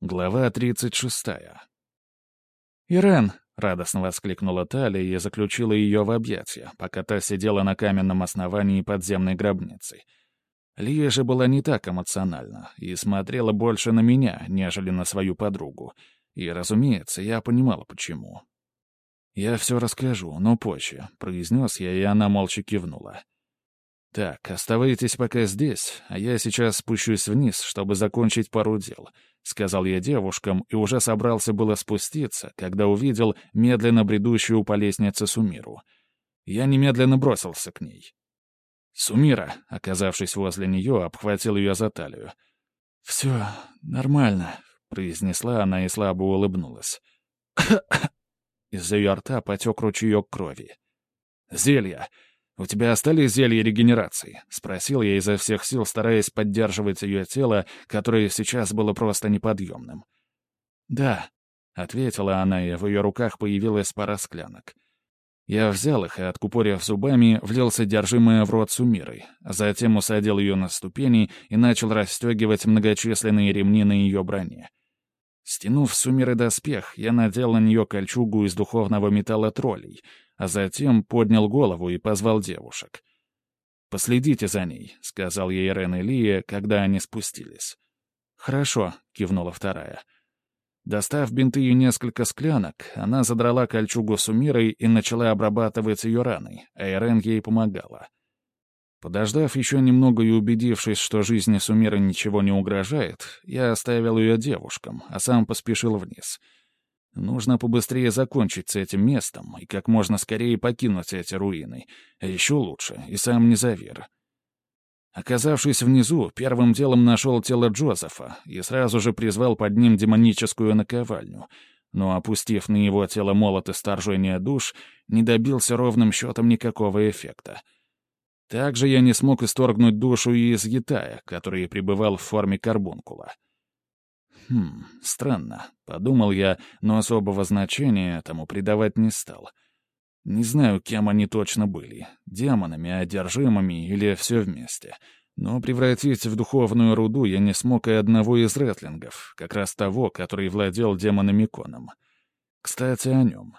Глава 36. «Ирен!» — радостно воскликнула Талия и заключила ее в объятия, пока та сидела на каменном основании подземной гробницы. Лия же была не так эмоциональна и смотрела больше на меня, нежели на свою подругу. И, разумеется, я понимала, почему. «Я все расскажу, но позже», — произнес я, и она молча кивнула. «Так, оставайтесь пока здесь, а я сейчас спущусь вниз, чтобы закончить пару дел», — сказал я девушкам и уже собрался было спуститься, когда увидел медленно бредущую по лестнице Сумиру. Я немедленно бросился к ней. Сумира, оказавшись возле нее, обхватил ее за талию. «Все нормально», — произнесла она и слабо улыбнулась. Из-за ее рта потек ручеек крови. «Зелья! У тебя остались зелья регенерации?» — спросил я изо всех сил, стараясь поддерживать ее тело, которое сейчас было просто неподъемным. «Да», — ответила она, и в ее руках появилась пара склянок. Я взял их и, откупорив зубами, влил содержимое в рот Сумиры, а затем усадил ее на ступени и начал расстегивать многочисленные ремни на ее броне. Стянув с Сумиры доспех, я надел на нее кольчугу из духовного металла троллей, а затем поднял голову и позвал девушек. «Последите за ней», — сказал ей Ирен и Лия, когда они спустились. «Хорошо», — кивнула вторая. Достав бинты и несколько склянок, она задрала кольчугу Сумирой и начала обрабатывать ее раны, а Ирен ей помогала. Подождав еще немного и убедившись, что жизни Сумиры ничего не угрожает, я оставил ее девушкам, а сам поспешил вниз. Нужно побыстрее закончить с этим местом и как можно скорее покинуть эти руины, а еще лучше и сам Низавир. Оказавшись внизу, первым делом нашел тело Джозефа и сразу же призвал под ним демоническую наковальню, но, опустив на его тело молот исторжения душ, не добился ровным счетом никакого эффекта. Также я не смог исторгнуть душу и из Ятая, который пребывал в форме карбункула. Странно, — подумал я, но особого значения этому придавать не стал. Не знаю, кем они точно были — демонами, одержимыми или все вместе. Но превратить в духовную руду я не смог и одного из ретлингов, как раз того, который владел демоном-иконом. Кстати, о нем.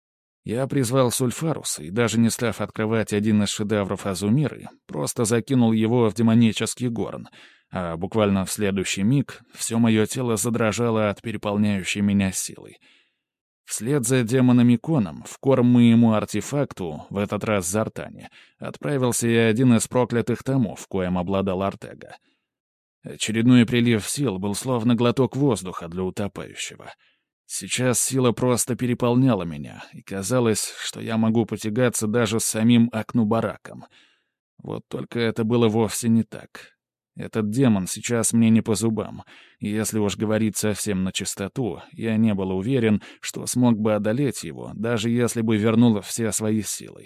Я призвал Сульфаруса и, даже не став открывать один из шедевров Азумиры, просто закинул его в демонический горн, а буквально в следующий миг все мое тело задрожало от переполняющей меня силы. Вслед за демоном-иконом в корм моему артефакту, в этот раз Зартане, отправился и один из проклятых томов, коим обладал Артега. Очередной прилив сил был словно глоток воздуха для утопающего. Сейчас сила просто переполняла меня, и казалось, что я могу потягаться даже с самим Акнубараком. Вот только это было вовсе не так. Этот демон сейчас мне не по зубам, и если уж говорить совсем на чистоту, я не был уверен, что смог бы одолеть его, даже если бы вернул все свои силы.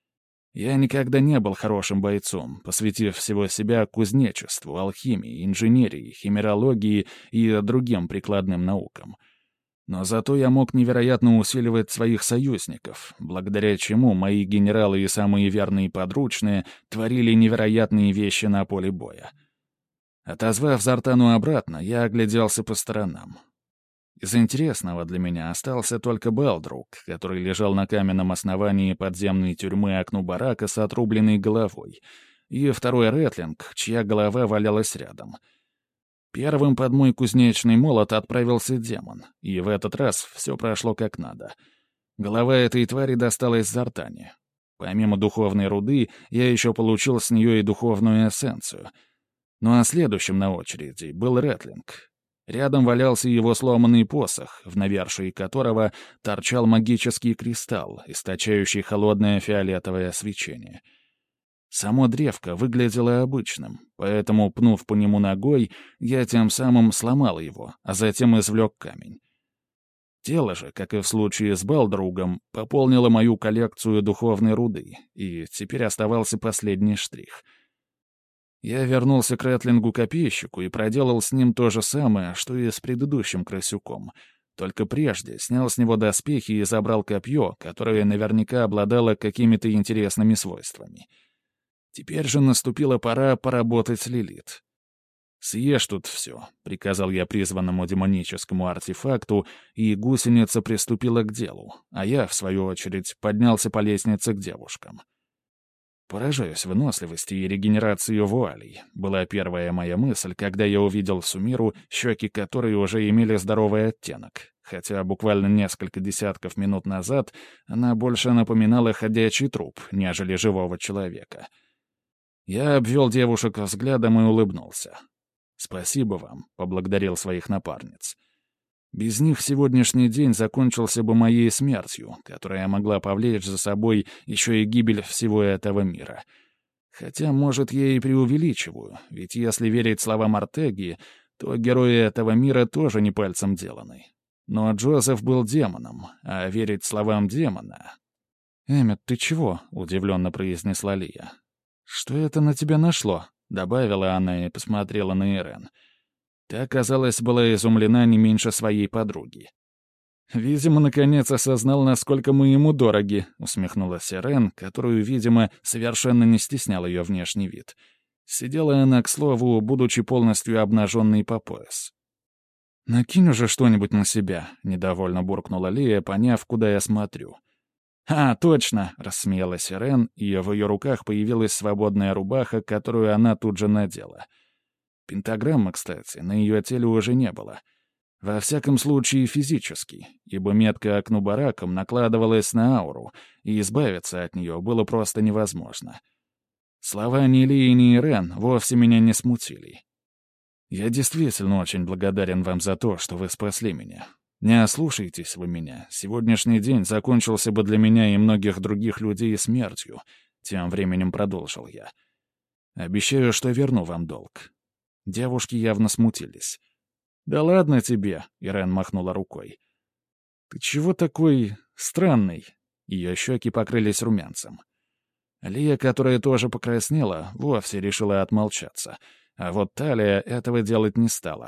Я никогда не был хорошим бойцом, посвятив всего себя кузнечеству, алхимии, инженерии, химерологии и другим прикладным наукам. Но зато я мог невероятно усиливать своих союзников, благодаря чему мои генералы и самые верные подручные творили невероятные вещи на поле боя. Отозвав Зартану обратно, я огляделся по сторонам. Из интересного для меня остался только Белдрук, который лежал на каменном основании подземной тюрьмы Акнубарака с отрубленной головой, и второй Ретлинг, чья голова валялась рядом. Первым под мой кузнечный молот отправился демон, и в этот раз все прошло как надо. Голова этой твари досталась Зартане. Помимо духовной руды, я еще получил с нее и духовную эссенцию. Ну а следующим на очереди был Ретлинг. Рядом валялся его сломанный посох, в навершии которого торчал магический кристалл, источающий холодное фиолетовое свечение. Само древко выглядело обычным, поэтому, пнув по нему ногой, я тем самым сломал его, а затем извлек камень. Тело же, как и в случае с Балдругом, пополнило мою коллекцию духовной руды, и теперь оставался последний штрих. Я вернулся к Ретлингу-копейщику и проделал с ним то же самое, что и с предыдущим крысюком, только прежде снял с него доспехи и забрал копье, которое наверняка обладало какими-то интересными свойствами. Теперь же наступила пора поработать с Лилит. «Съешь тут все», — приказал я призванному демоническому артефакту, и гусеница приступила к делу, а я, в свою очередь, поднялся по лестнице к девушкам. «Поражаюсь выносливости и регенерации вуалей», — была первая моя мысль, когда я увидел Сумиру, щеки которой уже имели здоровый оттенок, хотя буквально несколько десятков минут назад она больше напоминала ходячий труп, нежели живого человека. Я обвел девушек взглядом и улыбнулся. «Спасибо вам», — поблагодарил своих напарниц. «Без них сегодняшний день закончился бы моей смертью, которая могла повлечь за собой еще и гибель всего этого мира. Хотя, может, я и преувеличиваю, ведь если верить словам Артеги, то герои этого мира тоже не пальцем деланы. Но Джозеф был демоном, а верить словам демона...» «Эммет, ты чего?» — удивленно произнесла Лия. «Что это на тебя нашло?» — добавила она и посмотрела на Ирен. Та, казалось, была изумлена не меньше своей подруги. «Видимо, наконец осознал, насколько мы ему дороги», — усмехнулась Ирен, которую, видимо, совершенно не стеснял ее внешний вид. Сидела она, к слову, будучи полностью обнаженной по пояс. «Накинь уже что-нибудь на себя», — недовольно буркнула Лия, поняв, куда я смотрю. «А, точно!» — рассмеялась Ирен, и в ее руках появилась свободная рубаха, которую она тут же надела. Пентаграммы, кстати, на ее теле уже не было. Во всяком случае, физически, ибо метка Акнубараком накладывалась на ауру, и избавиться от нее было просто невозможно. Слова ни Лии, ни Ирен вовсе меня не смутили. «Я действительно очень благодарен вам за то, что вы спасли меня. Не ослушайтесь вы меня. Сегодняшний день закончился бы для меня и многих других людей смертью», — тем временем продолжил я. «Обещаю, что верну вам долг». Девушки явно смутились. «Да ладно тебе», — Ирен махнула рукой. «Ты чего такой странный?» Ее щеки покрылись румянцем. Лия, которая тоже покраснела, вовсе решила отмолчаться, а вот Талия этого делать не стала.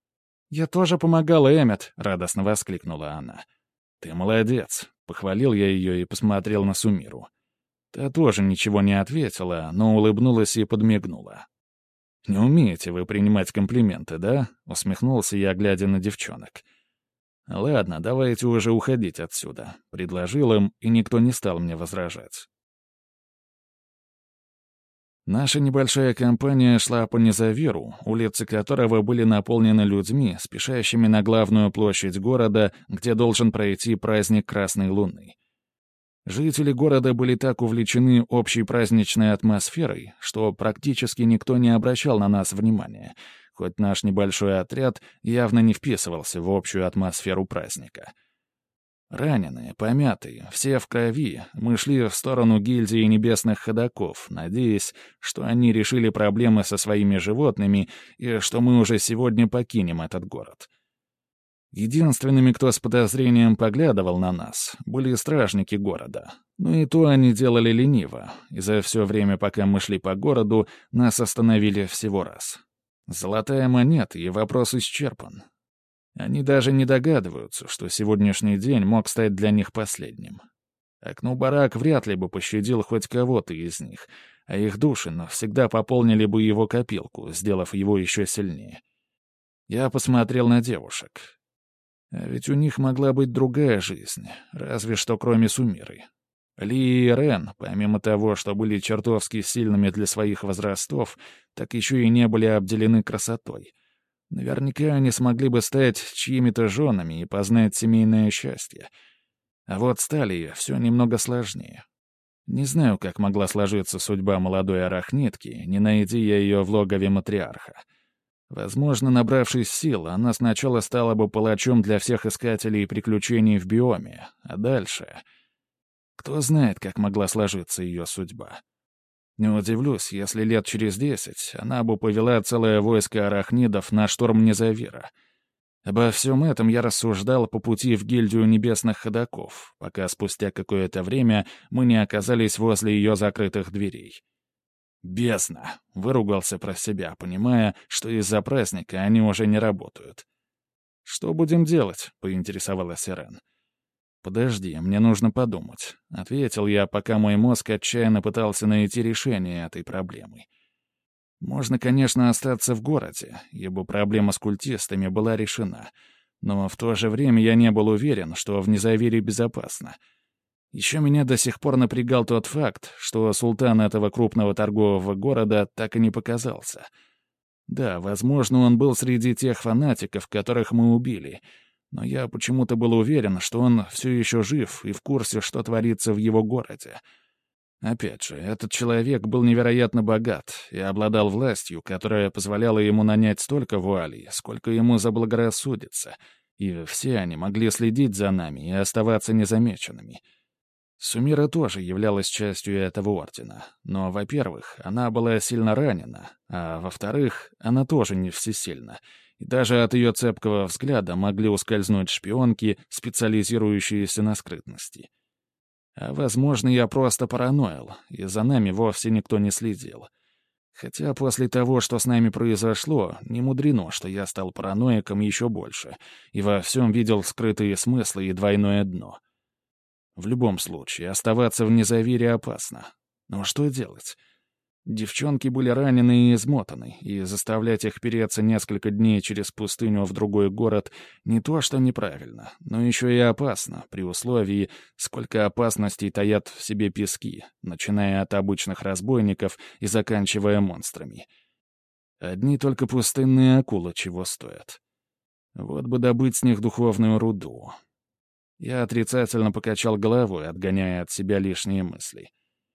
«Я тоже помогала, Эммет», — радостно воскликнула она. «Ты молодец», — похвалил я ее и посмотрел на Сумиру. Та тоже ничего не ответила, но улыбнулась и подмигнула. «Не умеете вы принимать комплименты, да?» — усмехнулся я, глядя на девчонок. «Ладно, давайте уже уходить отсюда», — предложил им, и никто не стал мне возражать. Наша небольшая компания шла по Незавиру, улицы которого были наполнены людьми, спешащими на главную площадь города, где должен пройти праздник Красной Луны. Жители города были так увлечены общей праздничной атмосферой, что практически никто не обращал на нас внимания, хоть наш небольшой отряд явно не вписывался в общую атмосферу праздника. Раненые, помятые, все в крови, мы шли в сторону гильдии небесных ходоков, надеясь, что они решили проблемы со своими животными и что мы уже сегодня покинем этот город. Единственными, кто с подозрением поглядывал на нас, были стражники города. Но и то они делали лениво, и за все время, пока мы шли по городу, нас остановили всего раз. Золотая монета, и вопрос исчерпан. Они даже не догадываются, что сегодняшний день мог стать для них последним. Акнубарак вряд ли бы пощадил хоть кого-то из них, а их души навсегда пополнили бы его копилку, сделав его еще сильнее. Я посмотрел на девушек. А ведь у них могла быть другая жизнь, разве что кроме Сумиры. Ли и Рен, помимо того, что были чертовски сильными для своих возрастов, так еще и не были обделены красотой. Наверняка они смогли бы стать чьими-то женами и познать семейное счастье. А вот с Талией все немного сложнее. Не знаю, как могла сложиться судьба молодой арахнитки, не найди я ее в логове матриарха. Возможно, набравшись сил, она сначала стала бы палачом для всех искателей приключений в биоме, а дальше... Кто знает, как могла сложиться ее судьба. Не удивлюсь, если лет через 10 она бы повела целое войско арахнидов на штурм Незавира. Обо всем этом я рассуждал по пути в гильдию небесных ходоков, пока спустя какое-то время мы не оказались возле ее закрытых дверей. «Бездна!» — выругался про себя, понимая, что из-за праздника они уже не работают. «Что будем делать?» — поинтересовалась Ирен. «Подожди, мне нужно подумать», — ответил я, пока мой мозг отчаянно пытался найти решение этой проблемы. Можно, конечно, остаться в городе, ибо проблема с культистами была решена. Но в то же время я не был уверен, что в Низавере безопасно. Еще меня до сих пор напрягал тот факт, что султан этого крупного торгового города так и не показался. Да, возможно, он был среди тех фанатиков, которых мы убили, но я почему-то был уверен, что он все еще жив и в курсе, что творится в его городе. Опять же, этот человек был невероятно богат и обладал властью, которая позволяла ему нанять столько вуалей, сколько ему заблагорассудится, и все они могли следить за нами и оставаться незамеченными. Сумира тоже являлась частью этого ордена, но, во-первых, она была сильно ранена, а во-вторых, она тоже не всесильна, и даже от ее цепкого взгляда могли ускользнуть шпионки, специализирующиеся на скрытности. А, возможно, я просто параноил, и за нами вовсе никто не следил. Хотя после того, что с нами произошло, не мудрено, что я стал параноиком еще больше и во всем видел скрытые смыслы и двойное дно. В любом случае, оставаться в Низавере опасно. Но что делать? Девчонки были ранены и измотаны, и заставлять их переться несколько дней через пустыню в другой город не то что неправильно, но еще и опасно, при условии, сколько опасностей таят в себе пески, начиная от обычных разбойников и заканчивая монстрами. Одни только пустынные акулы чего стоят. Вот бы добыть с них духовную руду. Я отрицательно покачал головой, отгоняя от себя лишние мысли.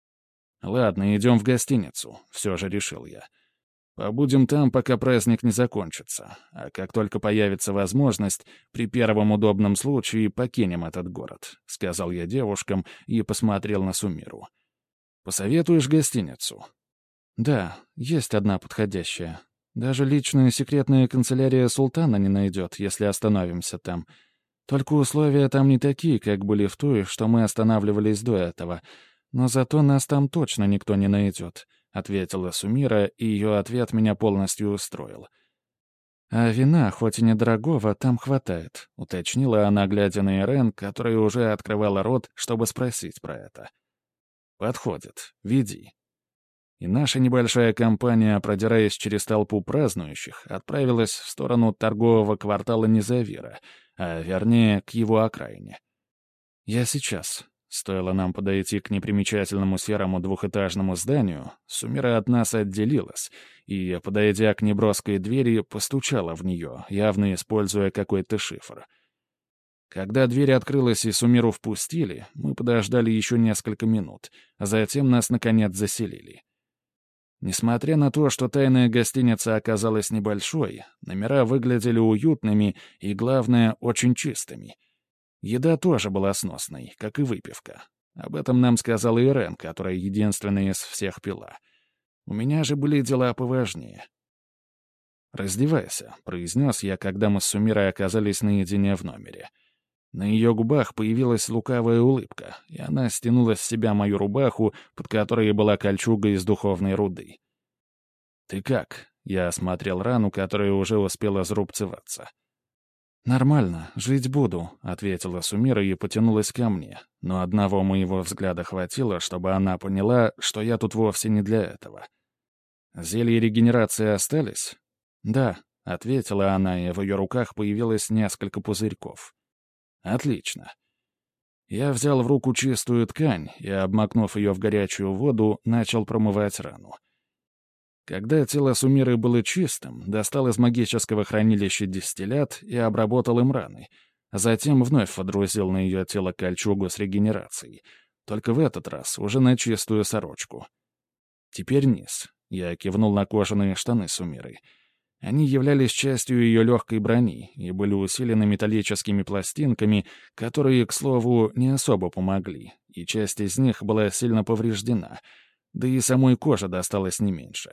«Ладно, идем в гостиницу», — все же решил я. «Побудем там, пока праздник не закончится, а как только появится возможность, при первом удобном случае покинем этот город», — сказал я девушкам и посмотрел на Сумиру. «Посоветуешь гостиницу?» «Да, есть одна подходящая. Даже личная секретная канцелярия султана не найдет, если остановимся там. Только условия там не такие, как были в той, что мы останавливались до этого. Но зато нас там точно никто не найдет», — ответила Сумира, и ее ответ меня полностью устроил. «А вина, хоть и недорогого, там хватает», — уточнила она, глядя на Ирен, которая уже открывала рот, чтобы спросить про это. «Подходит. Веди». И наша небольшая компания, продираясь через толпу празднующих, отправилась в сторону торгового квартала Низавира, а вернее, к его окраине. «Я сейчас». Стоило нам подойти к непримечательному серому двухэтажному зданию, Сумира от нас отделилась и, подойдя к неброской двери, постучала в нее, явно используя какой-то шифр. Когда дверь открылась и Сумиру впустили, мы подождали еще несколько минут, а затем нас, наконец, заселили. Несмотря на то, что тайная гостиница оказалась небольшой, номера выглядели уютными и, главное, очень чистыми. Еда тоже была сносной, как и выпивка. Об этом нам сказала Ирен, которая единственная из всех пила. У меня же были дела поважнее. «Раздевайся», — произнес я, когда мы с Сумирой оказались наедине в номере. На ее губах появилась лукавая улыбка, и она стянула с себя мою рубаху, под которой была кольчуга из духовной руды. «Ты как?» — я осмотрел рану, которая уже успела зарубцеваться. «Нормально, жить буду», — ответила Сумира и потянулась ко мне, но одного моего взгляда хватило, чтобы она поняла, что я тут вовсе не для этого. «Зелья регенерации остались?» «Да», — ответила она, и в ее руках появилось несколько пузырьков. «Отлично». Я взял в руку чистую ткань и, обмакнув ее в горячую воду, начал промывать рану. Когда тело Сумиры было чистым, достал из магического хранилища дистиллят и обработал им раны, а затем вновь водрузил на ее тело кольчугу с регенерацией, только в этот раз уже на чистую сорочку. Теперь низ. Я кивнул на кожаные штаны Сумиры. Они являлись частью ее легкой брони и были усилены металлическими пластинками, которые, к слову, не особо помогли, и часть из них была сильно повреждена, да и самой коже досталось не меньше.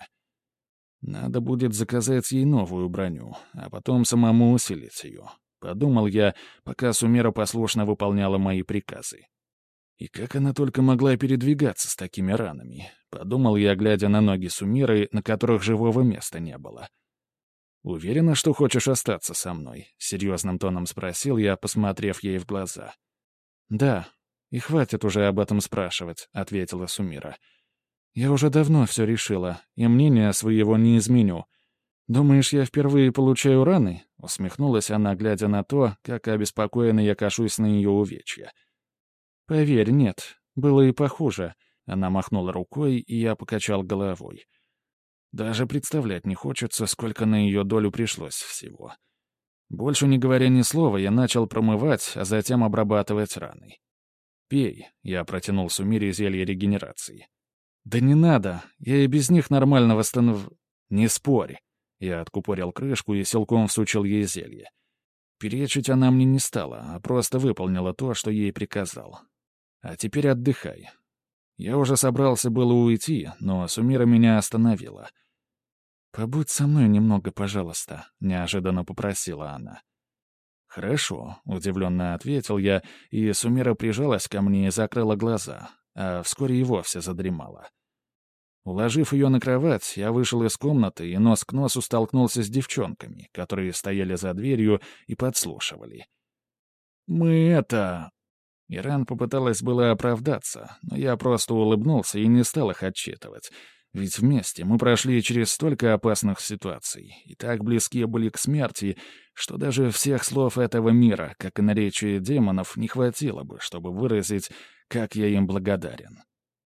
Надо будет заказать ей новую броню, а потом самому усилить ее. Подумал я, пока Сумира послушно выполняла мои приказы. И как она только могла передвигаться с такими ранами? Подумал я, глядя на ноги Сумиры, на которых живого места не было. «Уверена, что хочешь остаться со мной?» — серьезным тоном спросил я, посмотрев ей в глаза. «Да, и хватит уже об этом спрашивать», — ответила Сумира. Я уже давно все решила, и мнения своего не изменю. Думаешь, я впервые получаю раны?» — усмехнулась она, глядя на то, как обеспокоенно я кашусь на ее увечья. «Поверь, нет. Было и похуже». Она махнула рукой, и я покачал головой. Даже представлять не хочется, сколько на ее долю пришлось всего. Больше не говоря ни слова, я начал промывать, а затем обрабатывать раны. «Пей», — я протянул Сумире зелье регенерации. «Да не надо, я и без них нормально «Не спорь». Я откупорил крышку и силком всучил ей зелье. Перечить она мне не стала, а просто выполнила то, что ей приказал. «А теперь отдыхай». Я уже собрался было уйти, но Сумира меня остановила. «Побудь со мной немного, пожалуйста», — неожиданно попросила она. «Хорошо», — удивленно ответил я, и Сумира прижалась ко мне и закрыла глаза, а вскоре и вовсе задремала. Уложив ее на кровать, я вышел из комнаты и нос к носу столкнулся с девчонками, которые стояли за дверью и подслушивали. «Мы это...» Иран попыталась было оправдаться, но я просто улыбнулся и не стал их отчитывать. Ведь вместе мы прошли через столько опасных ситуаций и так близки были к смерти, что даже всех слов этого мира, как и наречия демонов, не хватило бы, чтобы выразить, как я им благодарен.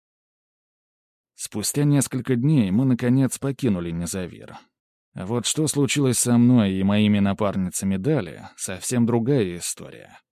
Спустя несколько дней мы, наконец, покинули Незавир. А вот что случилось со мной и моими напарницами далее — совсем другая история.